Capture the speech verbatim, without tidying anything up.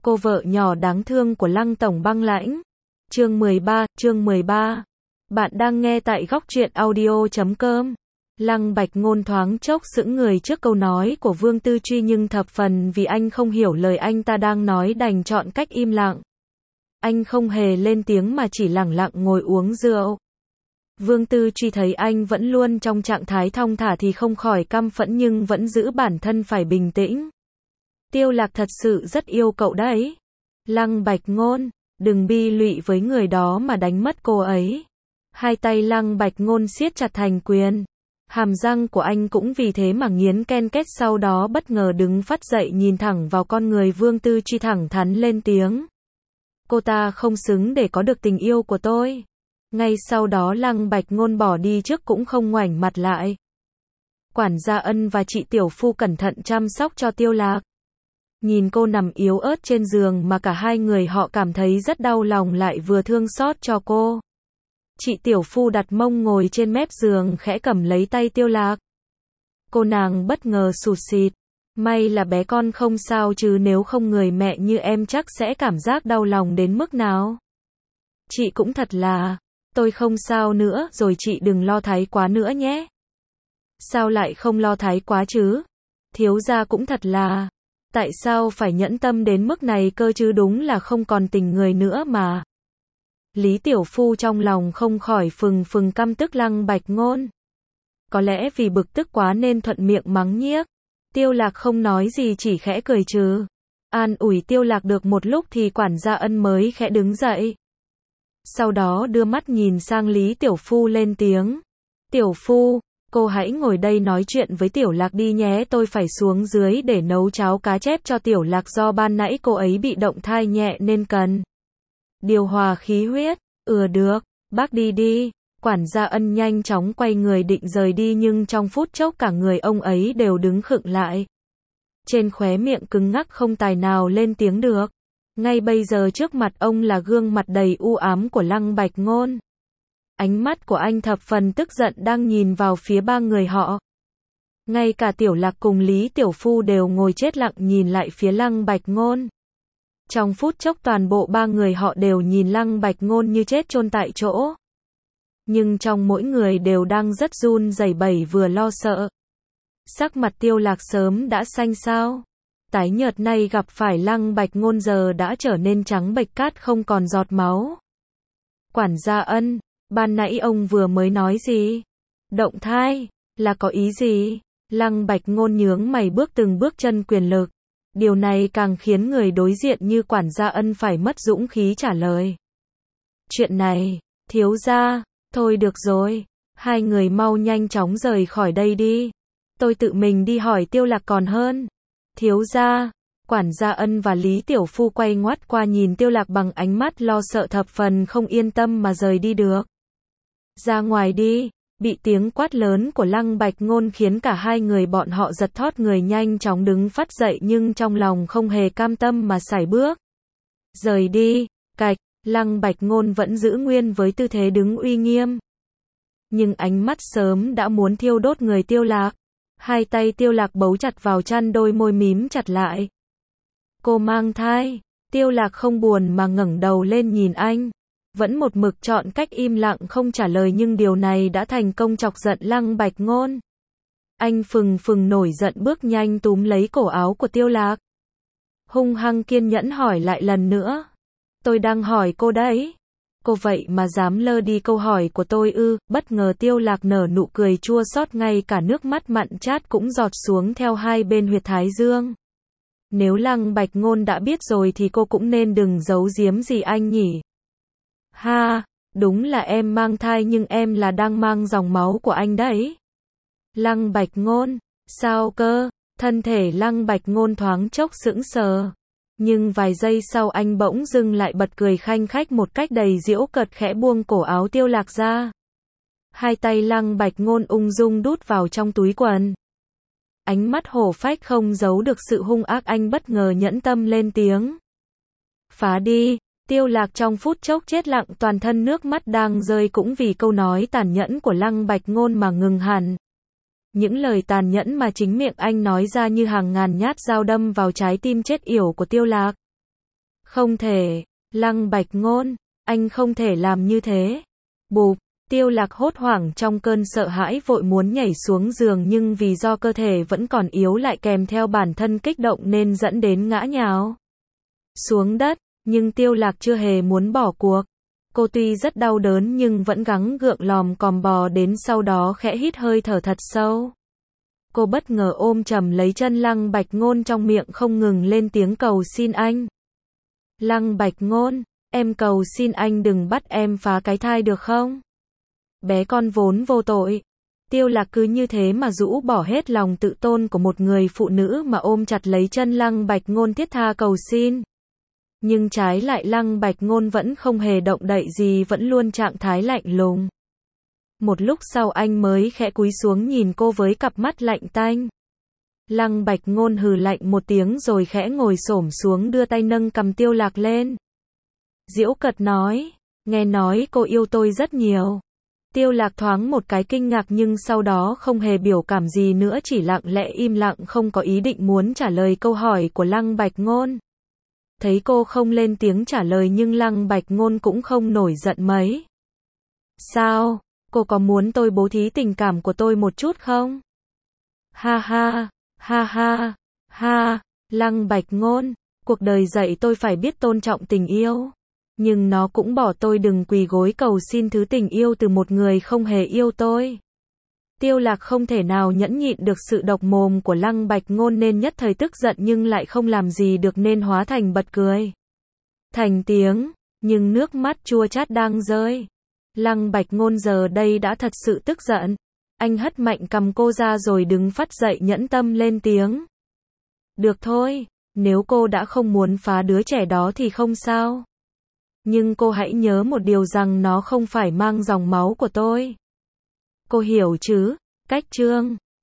Cô vợ nhỏ đáng thương của Lăng Tổng Băng Lãnh. Chương mười ba, chương mười ba. Bạn đang nghe tại góc truyện audio chấm com. Lăng Bạch Ngôn thoáng chốc sững người trước câu nói của Vương Tư Truy, nhưng thập phần vì anh không hiểu lời anh ta đang nói đành chọn cách im lặng. Anh không hề lên tiếng mà chỉ lẳng lặng ngồi uống rượu. Vương Tư Truy thấy anh vẫn luôn trong trạng thái thong thả thì không khỏi căm phẫn, nhưng vẫn giữ bản thân phải bình tĩnh. Tiêu Lạc thật sự rất yêu cậu đấy. Lăng Bạch Ngôn, đừng bi lụy với người đó mà đánh mất cô ấy. Hai tay Lăng Bạch Ngôn siết chặt thành quyền. Hàm răng của anh cũng vì thế mà nghiến ken két, sau đó bất ngờ đứng phắt dậy nhìn thẳng vào con người Vương Tư Truy, thẳng thắn lên tiếng. Cô ta không xứng để có được tình yêu của tôi. Ngay sau đó Lăng Bạch Ngôn bỏ đi trước cũng không ngoảnh mặt lại. Quản gia Ân và chị Tiểu Phu cẩn thận chăm sóc cho Tiêu Lạc. Nhìn cô nằm yếu ớt trên giường mà cả hai người họ cảm thấy rất đau lòng lại vừa thương xót cho cô. Chị Tiểu Phu đặt mông ngồi trên mép giường khẽ cầm lấy tay Tiêu Lạc. Cô nàng bất ngờ sụt sịt. May là bé con không sao chứ nếu không người mẹ như em chắc sẽ cảm giác đau lòng đến mức nào. Chị cũng thật là, tôi không sao nữa rồi, chị đừng lo thái quá nữa nhé. Sao lại không lo thái quá chứ? Thiếu gia cũng thật là, tại sao phải nhẫn tâm đến mức này cơ chứ, đúng là không còn tình người nữa mà. Lý Tiểu Phu trong lòng không khỏi phừng phừng căm tức Lăng Bạch Ngôn. Có lẽ vì bực tức quá nên thuận miệng mắng nhiếc. Tiêu Lạc không nói gì, chỉ khẽ cười trừ. An ủi Tiêu Lạc được một lúc thì quản gia Ân mới khẽ đứng dậy. Sau đó đưa mắt nhìn sang Lý Tiểu Phu lên tiếng. Tiểu Phu, cô hãy ngồi đây nói chuyện với Tiểu Lạc đi nhé, tôi phải xuống dưới để nấu cháo cá chép cho Tiểu Lạc, do ban nãy cô ấy bị động thai nhẹ nên cần điều hòa khí huyết. Ừ được, bác đi đi. Quản gia Ân nhanh chóng quay người định rời đi, nhưng trong phút chốc cả người ông ấy đều đứng khựng lại. Trên khóe miệng cứng ngắc không tài nào lên tiếng được. Ngay bây giờ trước mặt ông là gương mặt đầy u ám của Lăng Bạch Ngôn. Ánh mắt của anh thập phần tức giận đang nhìn vào phía ba người họ. Ngay cả Tiểu Lạc cùng Lý Tiểu Phu đều ngồi chết lặng nhìn lại phía Lăng Bạch Ngôn. Trong phút chốc toàn bộ ba người họ đều nhìn Lăng Bạch Ngôn như chết chôn tại chỗ. Nhưng trong mỗi người đều đang rất run rẩy bẩy vừa lo sợ. Sắc mặt Tiêu Lạc sớm đã xanh xao, tái nhợt, nay gặp phải Lăng Bạch Ngôn giờ đã trở nên trắng bệch cát không còn giọt máu. Quản gia Ân, ban nãy ông vừa mới nói gì? Động thai, là có ý gì? Lăng Bạch Ngôn nhướng mày bước từng bước chân quyền lực. Điều này càng khiến người đối diện như quản gia Ân phải mất dũng khí trả lời. Chuyện này, thiếu gia, thôi được rồi, hai người mau nhanh chóng rời khỏi đây đi. Tôi tự mình đi hỏi Tiêu Lạc còn hơn. Thiếu gia, quản gia Ân và Lý Tiểu Phu quay ngoắt qua nhìn Tiêu Lạc bằng ánh mắt lo sợ thập phần không yên tâm mà rời đi được. Ra ngoài đi. Bị tiếng quát lớn của Lăng Bạch Ngôn khiến cả hai người bọn họ giật thót người, nhanh chóng đứng phắt dậy nhưng trong lòng không hề cam tâm mà sải bước. Rời đi, cạch, Lăng Bạch Ngôn vẫn giữ nguyên với tư thế đứng uy nghiêm. Nhưng ánh mắt sớm đã muốn thiêu đốt người Tiêu Lạc. Hai tay Tiêu Lạc bấu chặt vào chăn, đôi môi mím chặt lại. Cô mang thai. Tiêu Lạc không buồn mà ngẩng đầu lên nhìn anh. Vẫn một mực chọn cách im lặng không trả lời, nhưng điều này đã thành công chọc giận Lăng Bạch Ngôn. Anh phừng phừng nổi giận bước nhanh túm lấy cổ áo của Tiêu Lạc. Hung hăng kiên nhẫn hỏi lại lần nữa. Tôi đang hỏi cô đấy. Cô vậy mà dám lơ đi câu hỏi của tôi ư? Bất ngờ Tiêu Lạc nở nụ cười chua xót, ngay cả nước mắt mặn chát cũng giọt xuống theo hai bên huyệt thái dương. Nếu Lăng Bạch Ngôn đã biết rồi thì cô cũng nên đừng giấu giếm gì anh nhỉ. Ha, đúng là em mang thai, nhưng em là đang mang dòng máu của anh đấy. Lăng Bạch Ngôn, sao cơ? Thân thể Lăng Bạch Ngôn thoáng chốc sững sờ. Nhưng vài giây sau anh bỗng dưng lại bật cười khanh khách một cách đầy giễu cợt, khẽ buông cổ áo Tiêu Lạc ra. Hai tay Lăng Bạch Ngôn ung dung đút vào trong túi quần. Ánh mắt hổ phách không giấu được sự hung ác, anh bất ngờ nhẫn tâm lên tiếng. Phá đi. Tiêu Lạc trong phút chốc chết lặng, toàn thân nước mắt đang rơi cũng vì câu nói tàn nhẫn của Lăng Bạch Ngôn mà ngừng hẳn. Những lời tàn nhẫn mà chính miệng anh nói ra như hàng ngàn nhát dao đâm vào trái tim chết yểu của Tiêu Lạc. Không thể, Lăng Bạch Ngôn, anh không thể làm như thế. Bụp, Tiêu Lạc hốt hoảng trong cơn sợ hãi vội muốn nhảy xuống giường nhưng vì do cơ thể vẫn còn yếu lại kèm theo bản thân kích động nên dẫn đến ngã nhào xuống đất, nhưng Tiêu Lạc chưa hề muốn bỏ cuộc. Cô tuy rất đau đớn nhưng vẫn gắng gượng lòm còm bò đến sau đó khẽ hít hơi thở thật sâu. Cô bất ngờ ôm chầm lấy chân Lăng Bạch Ngôn trong miệng không ngừng lên tiếng cầu xin anh. Lăng Bạch Ngôn, em cầu xin anh đừng bắt em phá cái thai được không? Bé con vốn vô tội. Tiêu Lạc cứ như thế mà rũ bỏ hết lòng tự tôn của một người phụ nữ mà ôm chặt lấy chân Lăng Bạch Ngôn thiết tha cầu xin. Nhưng trái lại Lăng Bạch Ngôn vẫn không hề động đậy gì, vẫn luôn trạng thái lạnh lùng. Một lúc sau anh mới khẽ cúi xuống nhìn cô với cặp mắt lạnh tanh. Lăng Bạch Ngôn hừ lạnh một tiếng rồi khẽ ngồi xổm xuống đưa tay nâng cằm Tiêu Lạc lên. Giễu cợt nói, nghe nói cô yêu tôi rất nhiều. Tiêu Lạc thoáng một cái kinh ngạc nhưng sau đó không hề biểu cảm gì nữa, chỉ lặng lẽ im lặng không có ý định muốn trả lời câu hỏi của Lăng Bạch Ngôn. Thấy cô không lên tiếng trả lời nhưng Lăng Bạch Ngôn cũng không nổi giận mấy. Sao, cô có muốn tôi bố thí tình cảm của tôi một chút không? Ha ha, ha ha, ha, Lăng Bạch Ngôn, cuộc đời dạy tôi phải biết tôn trọng tình yêu. Nhưng nó cũng bỏ tôi đừng quỳ gối cầu xin thứ tình yêu từ một người không hề yêu tôi. Tiêu Lạc không thể nào nhẫn nhịn được sự độc mồm của Lăng Bạch Ngôn nên nhất thời tức giận nhưng lại không làm gì được nên hóa thành bật cười. Thành tiếng, nhưng nước mắt chua chát đang rơi. Lăng Bạch Ngôn giờ đây đã thật sự tức giận. Anh hất mạnh cầm cô ra rồi đứng phắt dậy nhẫn tâm lên tiếng. Được thôi, nếu cô đã không muốn phá đứa trẻ đó thì không sao. Nhưng cô hãy nhớ một điều rằng nó không phải mang dòng máu của tôi. Cô hiểu chứ? Cách chương